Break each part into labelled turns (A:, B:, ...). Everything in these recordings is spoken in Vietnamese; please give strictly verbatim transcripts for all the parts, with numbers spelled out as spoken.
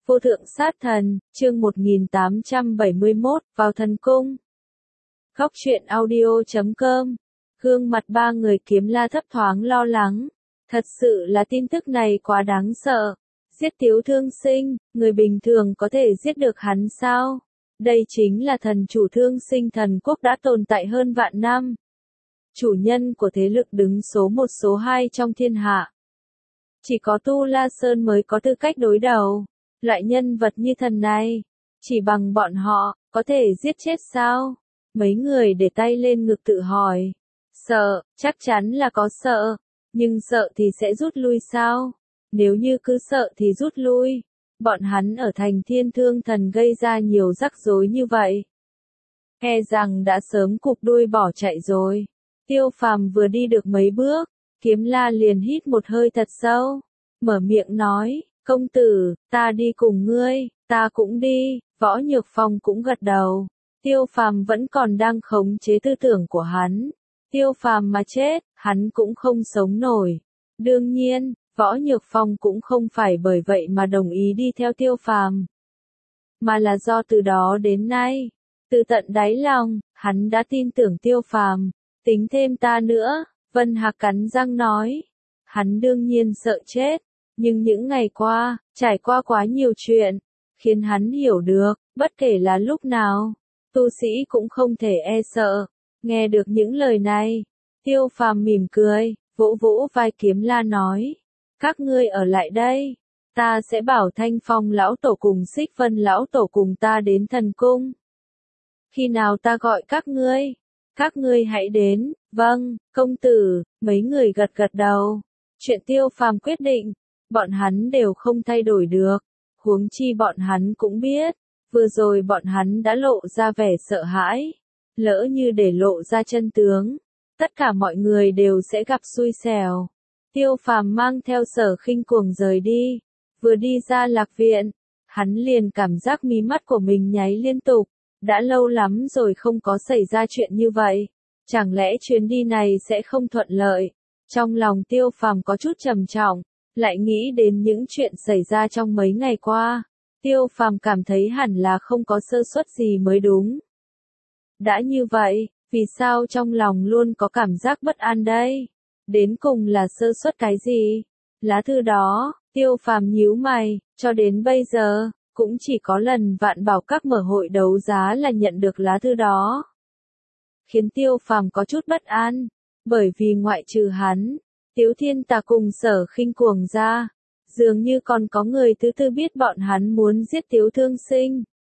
A: Vô thượng sát thần, chương một nghìn tám trăm bảy mươi mốt, vào thần cung. Góc truyện audio chấm com. Gương mặt ba người Kiếm La thấp thoáng lo lắng. Thật sự là tin tức này quá đáng sợ. Giết Tiếu Thương Sinh, người bình thường có thể giết được hắn sao? Đây chính là thần chủ Thương Sinh thần quốc đã tồn tại hơn vạn năm. Chủ nhân của thế lực đứng số một số hai trong thiên hạ. Chỉ có Tu La Sơn mới có tư cách đối đầu. Loại nhân vật như thần này, chỉ bằng bọn họ, có thể giết chết sao? Mấy người để tay lên ngực tự hỏi. Sợ, chắc chắn là có sợ. Nhưng sợ thì sẽ rút lui sao? Nếu như cứ sợ thì rút lui. Bọn hắn ở thành Thiên Thương Thần gây ra nhiều rắc rối như vậy. E rằng đã sớm cụp đuôi bỏ chạy rồi. Tiêu Phàm vừa đi được mấy bước, Kiếm La liền hít một hơi thật sâu. Mở miệng nói. Công tử, ta đi cùng ngươi, ta cũng đi, Võ Nhược Phong cũng gật đầu. Tiêu Phàm vẫn còn đang khống chế tư tưởng của hắn. Tiêu Phàm mà chết, hắn cũng không sống nổi. Đương nhiên, Võ Nhược Phong cũng không phải bởi vậy mà đồng ý đi theo Tiêu Phàm. Mà là do từ đó đến nay, từ tận đáy lòng, hắn đã tin tưởng Tiêu Phàm. Tính thêm ta nữa, Vân Hạc cắn răng nói. Hắn đương nhiên sợ chết. Nhưng những ngày qua, trải qua quá nhiều chuyện, khiến hắn hiểu được, bất kể là lúc nào, tu sĩ cũng không thể e sợ. Nghe được những lời này, Tiêu Phàm mỉm cười, vỗ vỗ vai Kiếm La nói, các ngươi ở lại đây, ta sẽ bảo Thanh Phong lão tổ cùng Xích Vân lão tổ cùng ta đến thần cung. Khi nào ta gọi các ngươi, các ngươi hãy đến. Vâng, công tử, mấy người gật gật đầu. Chuyện Tiêu Phàm quyết định, bọn hắn đều không thay đổi được, huống chi bọn hắn cũng biết, vừa rồi bọn hắn đã lộ ra vẻ sợ hãi, lỡ như để lộ ra chân tướng, tất cả mọi người đều sẽ gặp xui xẻo. Tiêu Phàm mang theo Sở Khinh Cuồng rời đi, vừa đi ra lạc viện, hắn liền cảm giác mí mắt của mình nháy liên tục, đã lâu lắm rồi không có xảy ra chuyện như vậy, chẳng lẽ chuyến đi này sẽ không thuận lợi? Trong lòng Tiêu Phàm có chút trầm trọng. Lại nghĩ đến những chuyện xảy ra trong mấy ngày qua, Tiêu Phàm cảm thấy hẳn là không có sơ suất gì mới đúng. Đã như vậy, vì sao trong lòng luôn có cảm giác bất an đây? Đến cùng là sơ suất cái gì? Lá thư đó, Tiêu Phàm nhíu mày, cho đến bây giờ, cũng chỉ có lần Vạn Bảo Các mở hội đấu giá là nhận được lá thư đó. Khiến Tiêu Phàm có chút bất an, bởi vì ngoại trừ hắn, Tiếu Thiên Tà cùng Sở Khinh Cuồng ra, dường như còn có người thứ tư biết bọn hắn muốn giết Tiếu Thương Sinh.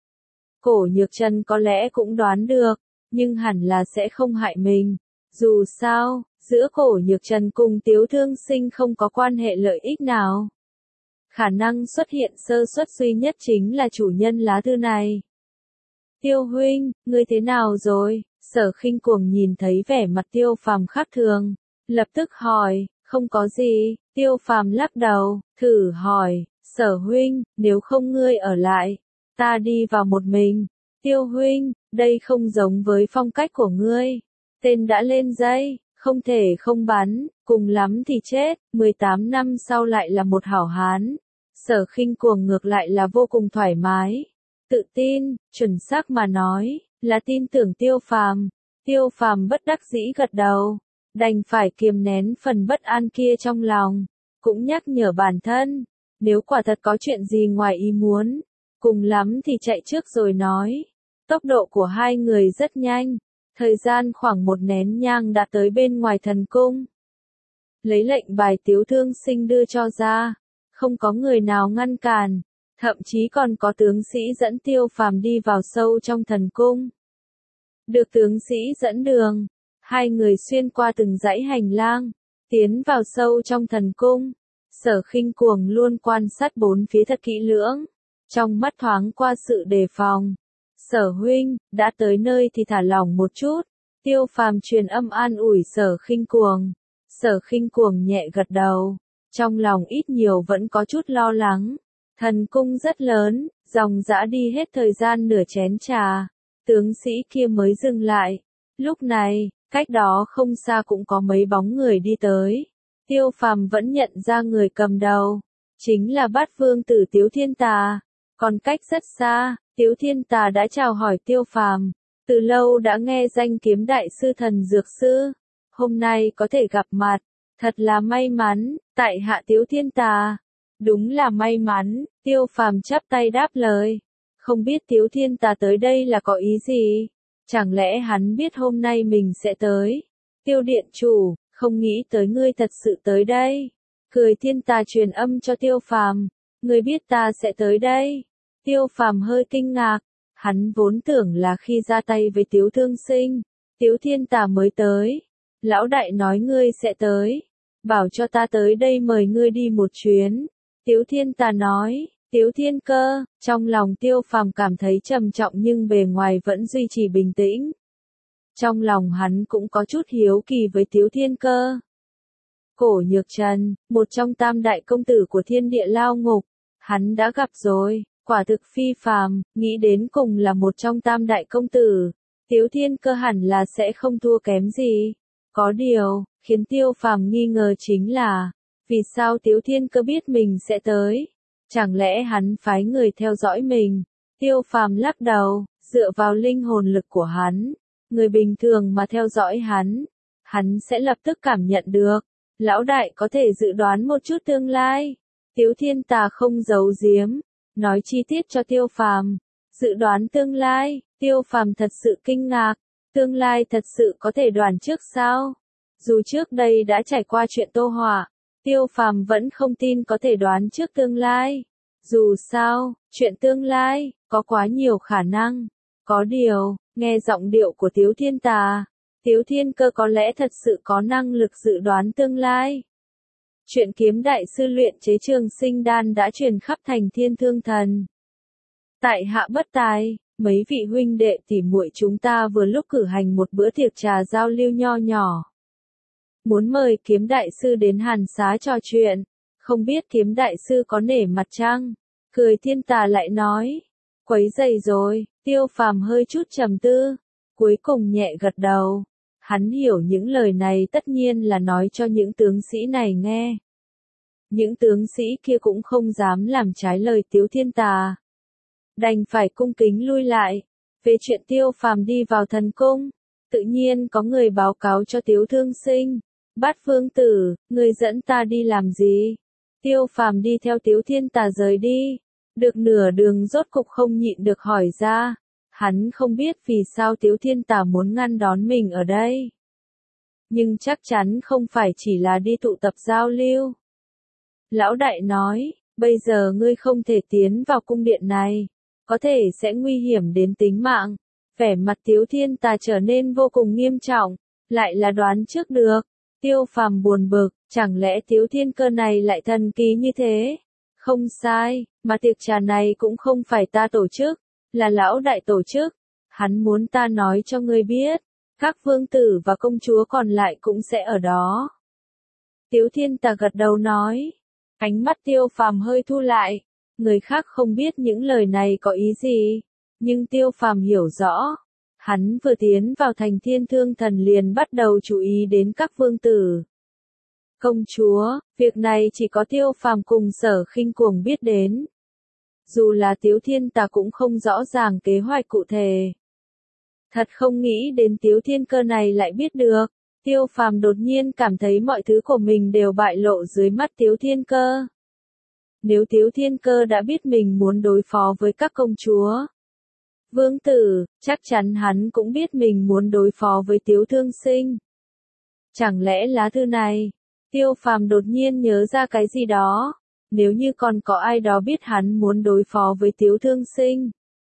A: Cổ Nhược Trần có lẽ cũng đoán được, nhưng hẳn là sẽ không hại mình. Dù sao, giữa Cổ Nhược Trần cùng Tiếu Thương Sinh không có quan hệ lợi ích nào. Khả năng xuất hiện sơ suất duy nhất chính là chủ nhân lá thư này. Tiêu huynh, ngươi thế nào rồi? Sở Khinh Cuồng nhìn thấy vẻ mặt Tiêu Phàm khác thường. Lập tức hỏi, không có gì, Tiêu Phàm lắc đầu, thử hỏi, Sở huynh, nếu không ngươi ở lại, ta đi vào một mình. Tiêu huynh, đây không giống với phong cách của ngươi. Tên đã lên dây, không thể không bắn, cùng lắm thì chết, mười tám năm sau lại là một hảo hán. Sở Khinh Cuồng ngược lại là vô cùng thoải mái, tự tin, chuẩn xác mà nói, là tin tưởng Tiêu Phàm. Tiêu Phàm bất đắc dĩ gật đầu. Đành phải kiềm nén phần bất an kia trong lòng, cũng nhắc nhở bản thân, nếu quả thật có chuyện gì ngoài ý muốn, cùng lắm thì chạy trước rồi nói. Tốc độ của hai người rất nhanh, thời gian khoảng một nén nhang đã tới bên ngoài thần cung. Lấy lệnh bài Tiếu Thương Sinh đưa cho ra, không có người nào ngăn cản, thậm chí còn có tướng sĩ dẫn Tiêu Phàm đi vào sâu trong thần cung. Được tướng sĩ dẫn đường, hai người xuyên qua từng dãy hành lang, tiến vào sâu trong thần cung. Sở Khinh Cuồng luôn quan sát bốn phía thật kỹ lưỡng, trong mắt thoáng qua sự đề phòng. Sở huynh, đã tới nơi thì thả lỏng một chút. Tiêu Phàm truyền âm an ủi Sở Khinh Cuồng. Sở Khinh Cuồng nhẹ gật đầu, trong lòng ít nhiều vẫn có chút lo lắng. Thần cung rất lớn, dòng dã đi hết thời gian nửa chén trà, tướng sĩ kia mới dừng lại. Lúc này, cách đó không xa cũng có mấy bóng người đi tới. Tiêu Phàm vẫn nhận ra người cầm đầu, chính là Bát Vương tử Tiếu Thiên Tà. Còn cách rất xa, Tiếu Thiên Tà đã chào hỏi Tiêu Phàm, từ lâu đã nghe danh kiếm đại sư thần dược sư, hôm nay có thể gặp mặt, thật là may mắn, tại hạ Tiếu Thiên Tà. Đúng là may mắn, Tiêu Phàm chắp tay đáp lời. Không biết Tiếu Thiên Tà tới đây là có ý gì? Chẳng lẽ hắn biết hôm nay mình sẽ tới? Tiêu điện chủ, không nghĩ tới ngươi thật sự tới đây. Cười Thiên Tà truyền âm cho Tiêu Phàm, ngươi biết ta sẽ tới đây. Tiêu Phàm hơi kinh ngạc, hắn vốn tưởng là khi ra tay với Tiếu Thương Sinh, Tiếu Thiên Tà mới tới. Lão đại nói ngươi sẽ tới, bảo cho ta tới đây mời ngươi đi một chuyến. Tiếu Thiên Tà nói, Tiếu Thiên Cơ, trong lòng Tiêu Phàm cảm thấy trầm trọng nhưng bề ngoài vẫn duy trì bình tĩnh. Trong lòng hắn cũng có chút hiếu kỳ với Tiếu Thiên Cơ. Cổ Nhược Trần, một trong tam đại công tử của thiên địa lao ngục, hắn đã gặp rồi, quả thực phi phàm, nghĩ đến cùng là một trong tam đại công tử. Tiếu Thiên Cơ hẳn là sẽ không thua kém gì. Có điều, khiến Tiêu Phàm nghi ngờ chính là, vì sao Tiếu Thiên Cơ biết mình sẽ tới? Chẳng lẽ hắn phái người theo dõi mình? Tiêu Phàm lắc đầu, dựa vào linh hồn lực của hắn, người bình thường mà theo dõi hắn, hắn sẽ lập tức cảm nhận được. Lão đại có thể dự đoán một chút tương lai. Tiếu Thiên Tà không giấu giếm, nói chi tiết cho Tiêu Phàm. Dự đoán tương lai, Tiêu Phàm thật sự kinh ngạc. Tương lai thật sự có thể đoán trước sao? Dù trước đây đã trải qua chuyện Tô Hỏa, Tiêu Phàm vẫn không tin có thể đoán trước tương lai. Dù sao, chuyện tương lai, có quá nhiều khả năng. Có điều, nghe giọng điệu của Tiếu Thiên Tà, Tiếu Thiên Cơ có lẽ thật sự có năng lực dự đoán tương lai. Chuyện kiếm đại sư luyện chế trường sinh đan đã truyền khắp thành Thiên Thương Thần. Tại hạ bất tài, mấy vị huynh đệ tỉ muội chúng ta vừa lúc cử hành một bữa tiệc trà giao lưu nho nhỏ. Muốn mời kiếm đại sư đến Hàn Xá trò chuyện, không biết kiếm đại sư có nể mặt chăng? Cười Thiên Tà lại nói, quấy rầy rồi. Tiêu Phàm hơi chút trầm tư, cuối cùng nhẹ gật đầu. Hắn hiểu những lời này tất nhiên là nói cho những tướng sĩ này nghe. Những tướng sĩ kia cũng không dám làm trái lời Tiếu Thiên Tà, đành phải cung kính lui lại. Về chuyện Tiêu Phàm đi vào thần cung, tự nhiên có người báo cáo cho Tiếu Thương Sinh. Bát Vương Tử, người dẫn ta đi làm gì? Tiêu Phàm đi theo Tiếu Thiên Tà rời đi. Được nửa đường rốt cục không nhịn được hỏi ra. Hắn không biết vì sao Tiếu Thiên Tà muốn ngăn đón mình ở đây. Nhưng chắc chắn không phải chỉ là đi tụ tập giao lưu. Lão đại nói, bây giờ ngươi không thể tiến vào cung điện này, có thể sẽ nguy hiểm đến tính mạng. Vẻ mặt Tiếu Thiên Tà trở nên vô cùng nghiêm trọng, lại là đoán trước được. Tiêu Phàm buồn bực, chẳng lẽ Tiếu Thiên Cơ này lại thần kỳ như thế? Không sai, mà tiệc trà này cũng không phải ta tổ chức, là lão đại tổ chức. Hắn muốn ta nói cho ngươi biết, các vương tử và công chúa còn lại cũng sẽ ở đó. Tiếu Thiên Tà gật đầu nói, ánh mắt Tiêu Phàm hơi thu lại. Người khác không biết những lời này có ý gì, nhưng Tiêu Phàm hiểu rõ. Hắn vừa tiến vào thành Thiên Thương Thần liền bắt đầu chú ý đến các vương tử, công chúa. Việc này chỉ có Tiêu Phàm cùng Sở Khinh Cuồng biết đến. Dù là Tiếu Thiên Tà cũng không rõ ràng kế hoạch cụ thể. Thật không nghĩ đến Tiếu Thiên Cơ này lại biết được. Tiêu Phàm đột nhiên cảm thấy mọi thứ của mình đều bại lộ dưới mắt Tiếu Thiên Cơ. Nếu Tiếu Thiên Cơ đã biết mình muốn đối phó với các công chúa, vương tử, chắc chắn hắn cũng biết mình muốn đối phó với Tiếu Thương Sinh. Chẳng lẽ lá thư này? Tiêu Phàm đột nhiên nhớ ra cái gì đó. Nếu như còn có ai đó biết hắn muốn đối phó với Tiếu Thương Sinh,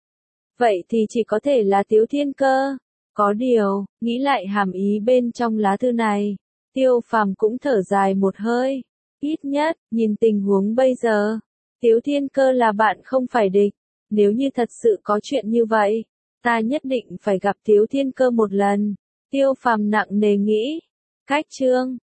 A: vậy thì chỉ có thể là Tiếu Thiên Cơ. Có điều, nghĩ lại hàm ý bên trong lá thư này, Tiêu Phàm cũng thở dài một hơi. Ít nhất, nhìn tình huống bây giờ, Tiếu Thiên Cơ là bạn không phải địch. Nếu như thật sự có chuyện như vậy, ta nhất định phải gặp Tiếu Thiên Cơ một lần. Tiêu Phàm nặng nề nghĩ. Cách chương